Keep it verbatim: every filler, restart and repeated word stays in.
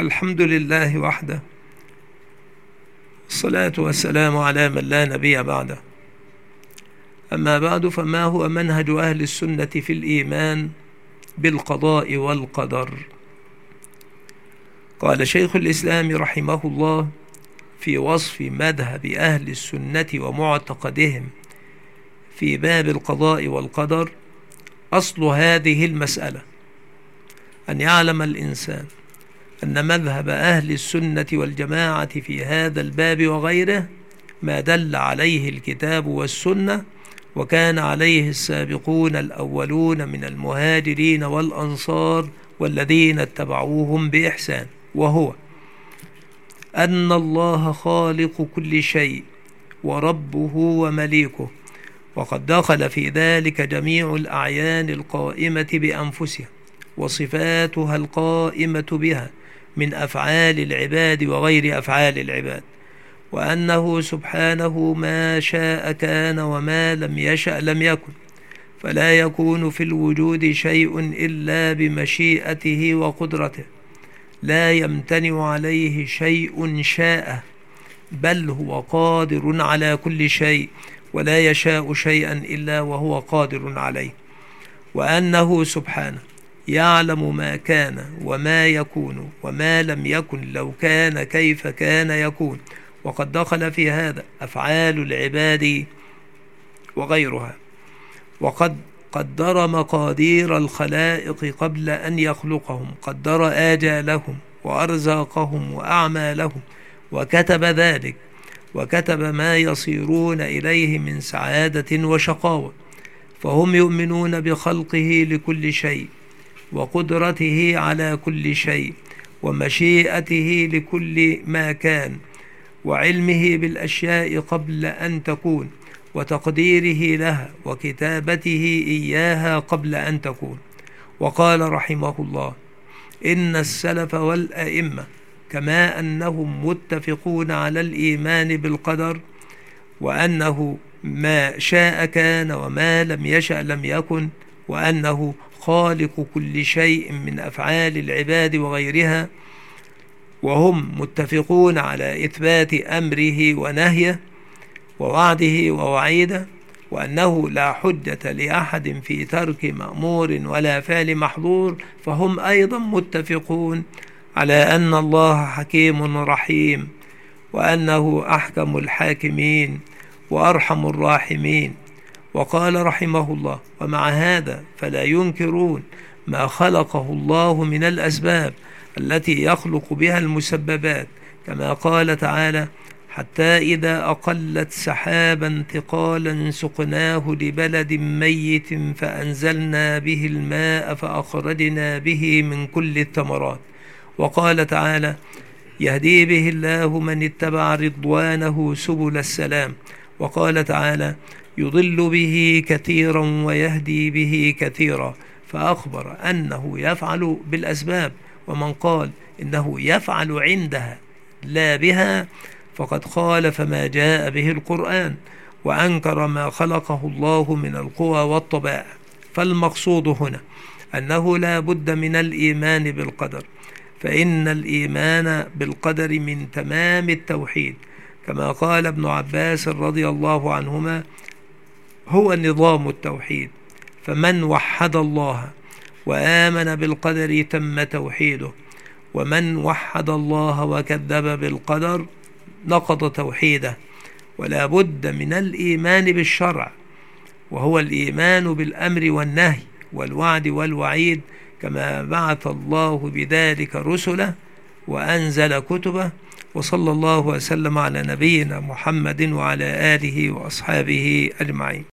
الحمد لله وحده، الصلاة والسلام على من لا نبي بعده. أما بعد، فما هو منهج أهل السنة في الإيمان بالقضاء والقدر؟ قال شيخ الإسلام رحمه الله في وصف مذهب أهل السنة ومعتقدهم في باب القضاء والقدر: أصل هذه المسألة أن يعلم الإنسان أن مذهب أهل السنة والجماعة في هذا الباب وغيره ما دل عليه الكتاب والسنة، وكان عليه السابقون الأولون من المهاجرين والأنصار والذين اتبعوهم بإحسان، وهو أن الله خالق كل شيء وربه ومليكه، وقد دخل في ذلك جميع الأعيان القائمة بأنفسها وصفاتها القائمة بها من أفعال العباد وغير أفعال العباد، وأنه سبحانه ما شاء كان وما لم يشأ لم يكن، فلا يكون في الوجود شيء إلا بمشيئته وقدرته، لا يمتنع عليه شيء شاء، بل هو قادر على كل شيء، ولا يشاء شيئا إلا وهو قادر عليه، وأنه سبحانه يعلم ما كان وما يكون وما لم يكن لو كان كيف كان يكون، وقد دخل في هذا أفعال العباد وغيرها، وقد قدر مقادير الخلائق قبل أن يخلقهم، قدر آجالهم وأرزاقهم وأعمالهم، وكتب ذلك، وكتب ما يصيرون إليه من سعادة وشقاوة، فهم يؤمنون بخلقه لكل شيء، وقدرته على كل شيء، ومشيئته لكل ما كان، وعلمه بالأشياء قبل أن تكون، وتقديره لها، وكتابته إياها قبل أن تكون. وقال رحمه الله: إن السلف والأئمة كما أنهم متفقون على الإيمان بالقدر، وأنه ما شاء كان وما لم يشأ لم يكن، وأنه خالق كل شيء من أفعال العباد وغيرها، وهم متفقون على إثبات أمره ونهيه ووعده ووعيده، وأنه لا حجة لأحد في ترك مأمور ولا فعل محظور، فهم أيضا متفقون على أن الله حكيم رحيم، وأنه أحكم الحاكمين وأرحم الراحمين. وقال رحمه الله: ومع هذا فلا ينكرون ما خلقه الله من الأسباب التي يخلق بها المسببات، كما قال تعالى: حتى إذا أقلت سحابا ثقالا سقناه لبلد ميت فأنزلنا به الماء فأخرجنا به من كل الثمرات. وقال تعالى: يهدي به الله من اتبع رضوانه سبل السلام. وقال تعالى: يضل به كثيرا ويهدي به كثيرا، فأخبر أنه يفعل بالأسباب. ومن قال إنه يفعل عندها لا بها فقد خالف ما جاء به القرآن، وأنكر ما خلقه الله من القوى والطبائع. فالمقصود هنا أنه لا بد من الإيمان بالقدر، فإن الإيمان بالقدر من تمام التوحيد، كما قال ابن عباس رضي الله عنهما: هو نظام التوحيد، فمن وحد الله وآمن بالقدر تم توحيده، ومن وحد الله وكذب بالقدر نقض توحيده. ولا بد من الإيمان بالشرع، وهو الإيمان بالأمر والنهي والوعد والوعيد، كما بعث الله بذلك رسله وأنزل كتبه. وصلى الله وسلم على نبينا محمد وعلى آله وأصحابه أجمعين.